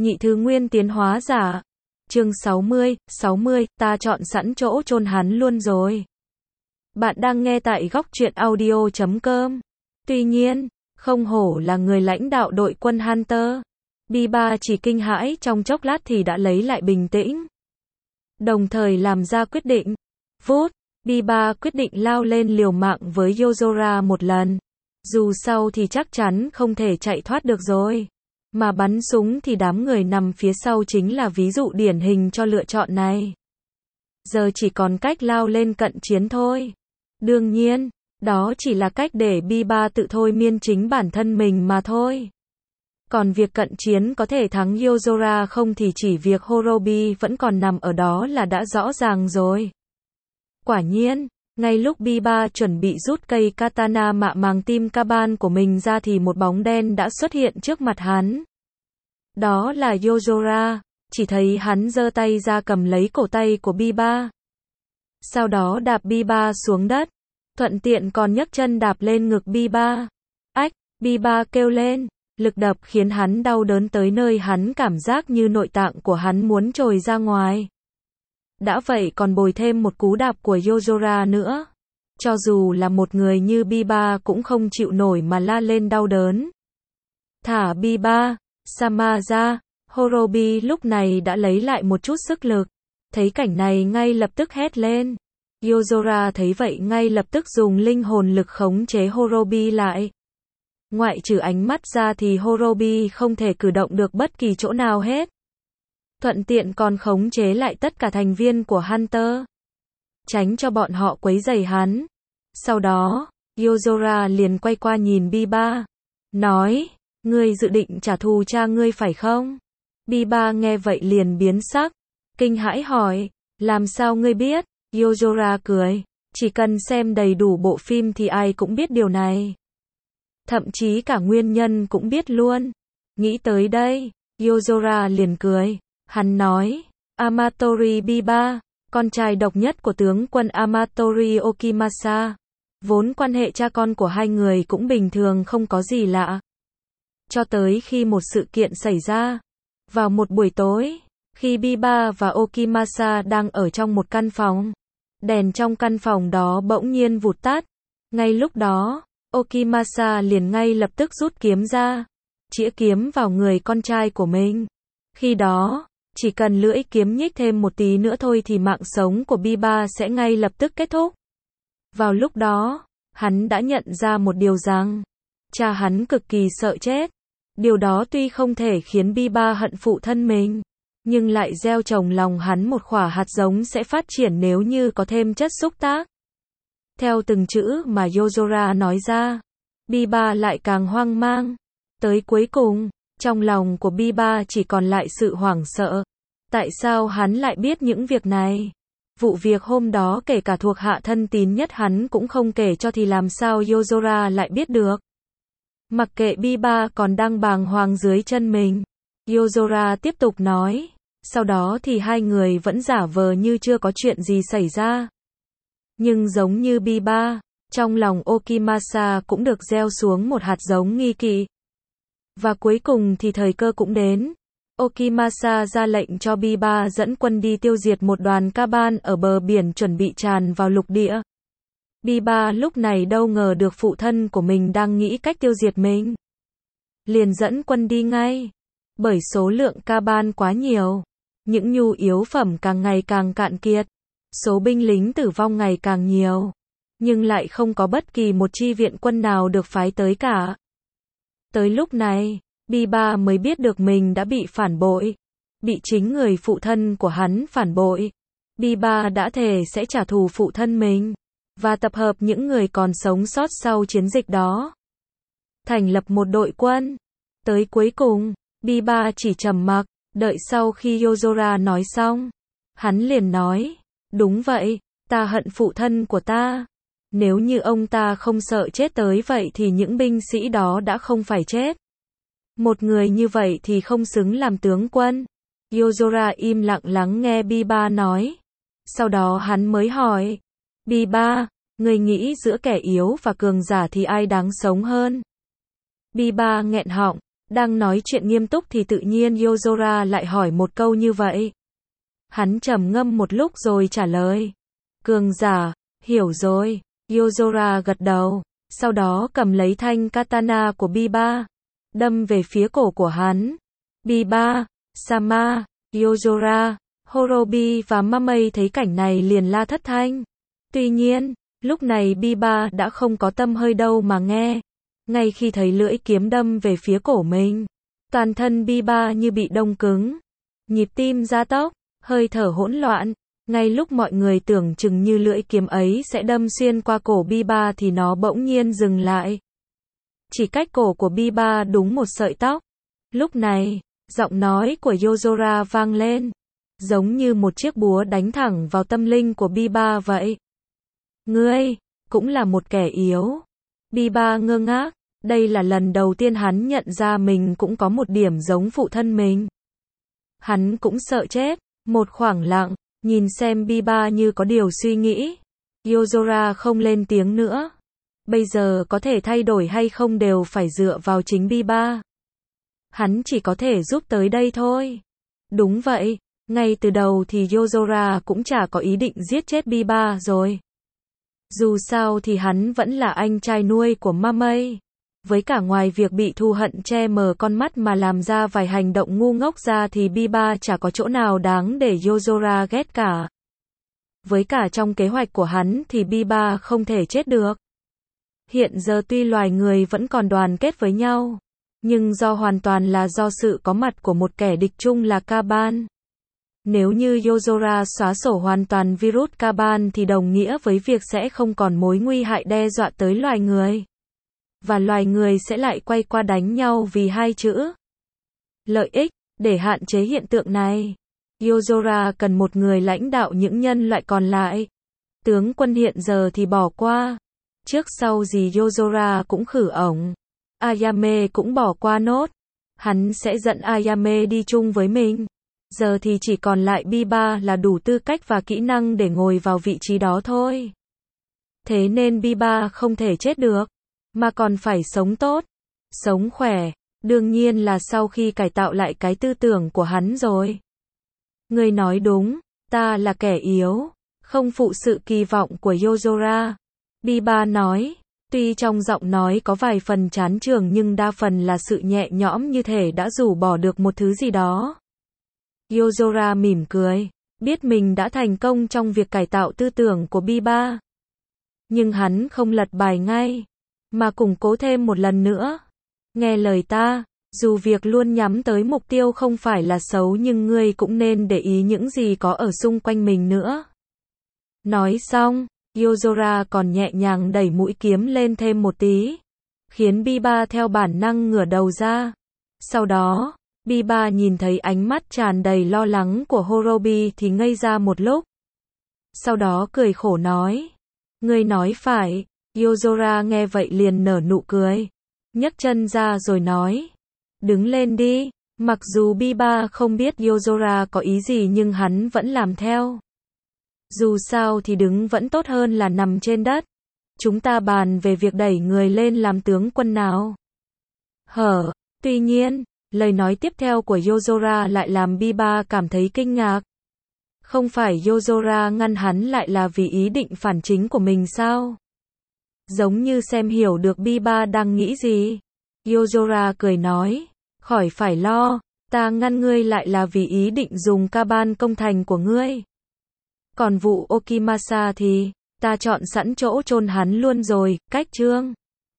Nhị thứ nguyên tiến hóa giả. Chương 60, ta chọn sẵn chỗ chôn hắn luôn rồi. Bạn đang nghe tại góc truyện audio.com. Tuy nhiên, không hổ là người lãnh đạo đội quân Hunter. Biba chỉ kinh hãi trong chốc lát thì đã lấy lại bình tĩnh. Đồng thời làm ra quyết định. Vút, Biba quyết định lao lên liều mạng với Yozora một lần. Dù sau thì chắc chắn không thể chạy thoát được rồi. Mà bắn súng thì đám người nằm phía sau chính là ví dụ điển hình cho lựa chọn này. Giờ chỉ còn cách lao lên cận chiến thôi. Đương nhiên, đó chỉ là cách để Biba tự thôi miên chính bản thân mình mà thôi. Còn việc cận chiến có thể thắng Yozora không thì chỉ việc Horobi vẫn còn nằm ở đó là đã rõ ràng rồi. Quả nhiên, ngay lúc Biba chuẩn bị rút cây katana mạ màng tim Kaban của mình ra thì một bóng đen đã xuất hiện trước mặt hắn. Đó là Yozora, chỉ thấy hắn giơ tay ra cầm lấy cổ tay của Biba. Sau đó đạp Biba xuống đất, thuận tiện còn nhấc chân đạp lên ngực Biba. Ách, Biba kêu lên, lực đập khiến hắn đau đớn tới nơi hắn cảm giác như nội tạng của hắn muốn trồi ra ngoài. Đã vậy còn bồi thêm một cú đạp của Yozora nữa. Cho dù là một người như Biba cũng không chịu nổi mà la lên đau đớn. Thả Biba, Sama ra, Horobi lúc này đã lấy lại một chút sức lực. Thấy cảnh này ngay lập tức hét lên. Yozora thấy vậy ngay lập tức dùng linh hồn lực khống chế Horobi lại. Ngoại trừ ánh mắt ra thì Horobi không thể cử động được bất kỳ chỗ nào hết. Thuận tiện còn khống chế lại tất cả thành viên của Hunter. Tránh cho bọn họ quấy rầy hắn. Sau đó, Yozora liền quay qua nhìn Biba. Nói, ngươi dự định trả thù cha ngươi phải không? Biba nghe vậy liền biến sắc. Kinh hãi hỏi, làm sao ngươi biết? Yozora cười, chỉ cần xem đầy đủ bộ phim thì ai cũng biết điều này. Thậm chí cả nguyên nhân cũng biết luôn. Nghĩ tới đây, Yozora liền cười. Hắn nói, Amatori Biba, con trai độc nhất của tướng quân Amatori Okimasa. Vốn quan hệ cha con của hai người cũng bình thường không có gì lạ. Cho tới khi một sự kiện xảy ra. Vào một buổi tối, khi Biba và Okimasa đang ở trong một căn phòng, đèn trong căn phòng đó bỗng nhiên vụt tắt. Ngay lúc đó, Okimasa liền ngay lập tức rút kiếm ra, chĩa kiếm vào người con trai của mình. Khi đó, chỉ cần lưỡi kiếm nhích thêm một tí nữa thôi thì mạng sống của Biba sẽ ngay lập tức kết thúc. Vào lúc đó, hắn đã nhận ra một điều rằng, cha hắn cực kỳ sợ chết. Điều đó tuy không thể khiến Biba hận phụ thân mình, nhưng lại gieo trồng lòng hắn một quả hạt giống sẽ phát triển nếu như có thêm chất xúc tác. Theo từng chữ mà Yozora nói ra, Biba lại càng hoang mang. Tới cuối cùng, trong lòng của Biba chỉ còn lại sự hoảng sợ. Tại sao hắn lại biết những việc này? Vụ việc hôm đó kể cả thuộc hạ thân tín nhất hắn cũng không kể cho thì làm sao Yozora lại biết được? Mặc kệ Biba còn đang bàng hoàng dưới chân mình, Yozora tiếp tục nói. Sau đó thì hai người vẫn giả vờ như chưa có chuyện gì xảy ra. Nhưng giống như Biba, trong lòng Okimasa cũng được gieo xuống một hạt giống nghi kỵ. Và cuối cùng thì thời cơ cũng đến. Okimasa ra lệnh cho Biba dẫn quân đi tiêu diệt một đoàn Kaban ở bờ biển chuẩn bị tràn vào lục địa. Biba lúc này đâu ngờ được phụ thân của mình đang nghĩ cách tiêu diệt mình. Liền dẫn quân đi ngay. Bởi số lượng Kaban quá nhiều, những nhu yếu phẩm càng ngày càng cạn kiệt, số binh lính tử vong ngày càng nhiều, nhưng lại không có bất kỳ một chi viện quân nào được phái tới cả. Tới lúc này, Biba mới biết được mình đã bị phản bội, bị chính người phụ thân của hắn phản bội. Biba đã thề sẽ trả thù phụ thân mình, và tập hợp những người còn sống sót sau chiến dịch đó. Thành lập một đội quân. Tới cuối cùng, Biba chỉ trầm mặc, đợi sau khi Yozora nói xong. Hắn liền nói, đúng vậy, ta hận phụ thân của ta. Nếu như ông ta không sợ chết tới vậy thì những binh sĩ đó đã không phải chết. Một người như vậy thì không xứng làm tướng quân. Yozora im lặng lắng nghe Biba nói. Sau đó hắn mới hỏi, Biba, người nghĩ giữa kẻ yếu và cường giả thì ai đáng sống hơn? Biba nghẹn họng, Đang nói chuyện nghiêm túc thì tự nhiên Yozora lại hỏi một câu như vậy. Hắn trầm ngâm một lúc rồi trả lời. Cường giả, hiểu rồi. Yozora gật đầu, sau đó cầm lấy thanh katana của Biba, đâm về phía cổ của hắn. Biba, Sama, Yozora, Horobi và Mamei thấy cảnh này liền la thất thanh. Tuy nhiên, lúc này Biba đã không có tâm hơi đâu mà nghe. Ngay khi thấy lưỡi kiếm đâm về phía cổ mình, toàn thân Biba như bị đông cứng. Nhịp tim gia tốc, hơi thở hỗn loạn. Ngay lúc mọi người tưởng chừng như lưỡi kiếm ấy sẽ đâm xuyên qua cổ Biba thì nó bỗng nhiên dừng lại. Chỉ cách cổ của Biba đúng một sợi tóc. Lúc này, giọng nói của Yozora vang lên, giống như một chiếc búa đánh thẳng vào tâm linh của Biba vậy. Ngươi, cũng là một kẻ yếu. Biba ngơ ngác, đây là lần đầu tiên hắn nhận ra mình cũng có một điểm giống phụ thân mình. Hắn cũng sợ chết, một khoảng lặng, nhìn xem Biba như có điều suy nghĩ. Yozora không lên tiếng nữa. Bây giờ có thể thay đổi hay không đều phải dựa vào chính Biba. Hắn chỉ có thể giúp tới đây thôi. Đúng vậy, ngay từ đầu thì Yozora cũng chả có ý định giết chết Biba rồi. Dù sao thì hắn vẫn là anh trai nuôi của Mamei. Với cả ngoài việc bị thù hận che mờ con mắt mà làm ra vài hành động ngu ngốc ra thì Biba chả có chỗ nào đáng để Yozora ghét cả. Với cả trong kế hoạch của hắn thì Biba không thể chết được. Hiện giờ tuy loài người vẫn còn đoàn kết với nhau, nhưng hoàn toàn là do sự có mặt của một kẻ địch chung là Kaban. Nếu như Yozora xóa sổ hoàn toàn virus Kaban thì đồng nghĩa với việc sẽ không còn mối nguy hại đe dọa tới loài người. Và loài người sẽ lại quay qua đánh nhau vì hai chữ lợi ích. Để hạn chế hiện tượng này, Yozora cần một người lãnh đạo những nhân loại còn lại. Tướng quân hiện giờ thì bỏ qua. Trước sau gì Yozora cũng khử ổng. Ayame cũng bỏ qua nốt. Hắn sẽ dẫn Ayame đi chung với mình. Giờ thì chỉ còn lại Biba là đủ tư cách và kỹ năng để ngồi vào vị trí đó thôi. Thế nên Biba không thể chết được, mà còn phải sống tốt, sống khỏe. Đương nhiên là sau khi cải tạo lại cái tư tưởng của hắn rồi. Ngươi nói đúng, ta là kẻ yếu, không phụ sự kỳ vọng của Yozora. Biba nói, tuy trong giọng nói có vài phần chán chường nhưng đa phần là sự nhẹ nhõm như thể đã rũ bỏ được một thứ gì đó. Yozora mỉm cười, biết mình đã thành công trong việc cải tạo tư tưởng của Biba. Nhưng hắn không lật bài ngay, mà củng cố thêm một lần nữa. Nghe lời ta, dù việc luôn nhắm tới mục tiêu không phải là xấu nhưng ngươi cũng nên để ý những gì có ở xung quanh mình nữa. Nói xong, Yozora còn nhẹ nhàng đẩy mũi kiếm lên thêm một tí, khiến Biba theo bản năng ngửa đầu ra. Sau đó, Biba nhìn thấy ánh mắt tràn đầy lo lắng của Horobi thì ngây ra một lúc. Sau đó cười khổ nói, ngươi nói phải. Yozora nghe vậy liền nở nụ cười, nhấc chân ra rồi nói, đứng lên đi. Mặc dù Biba không biết Yozora có ý gì nhưng hắn vẫn làm theo. Dù sao thì đứng vẫn tốt hơn là nằm trên đất. Chúng ta bàn về việc đẩy người lên làm tướng quân nào. Tuy nhiên, lời nói tiếp theo của Yozora lại làm Biba cảm thấy kinh ngạc. Không phải Yozora ngăn hắn lại là vì ý định phản chính của mình sao? Giống như xem hiểu được Biba đang nghĩ gì. Yozora cười nói, khỏi phải lo, ta ngăn ngươi lại là vì ý định dùng Kaban công thành của ngươi. Còn vụ Okimasa thì, ta chọn sẵn chỗ chôn hắn luôn rồi, cách chương.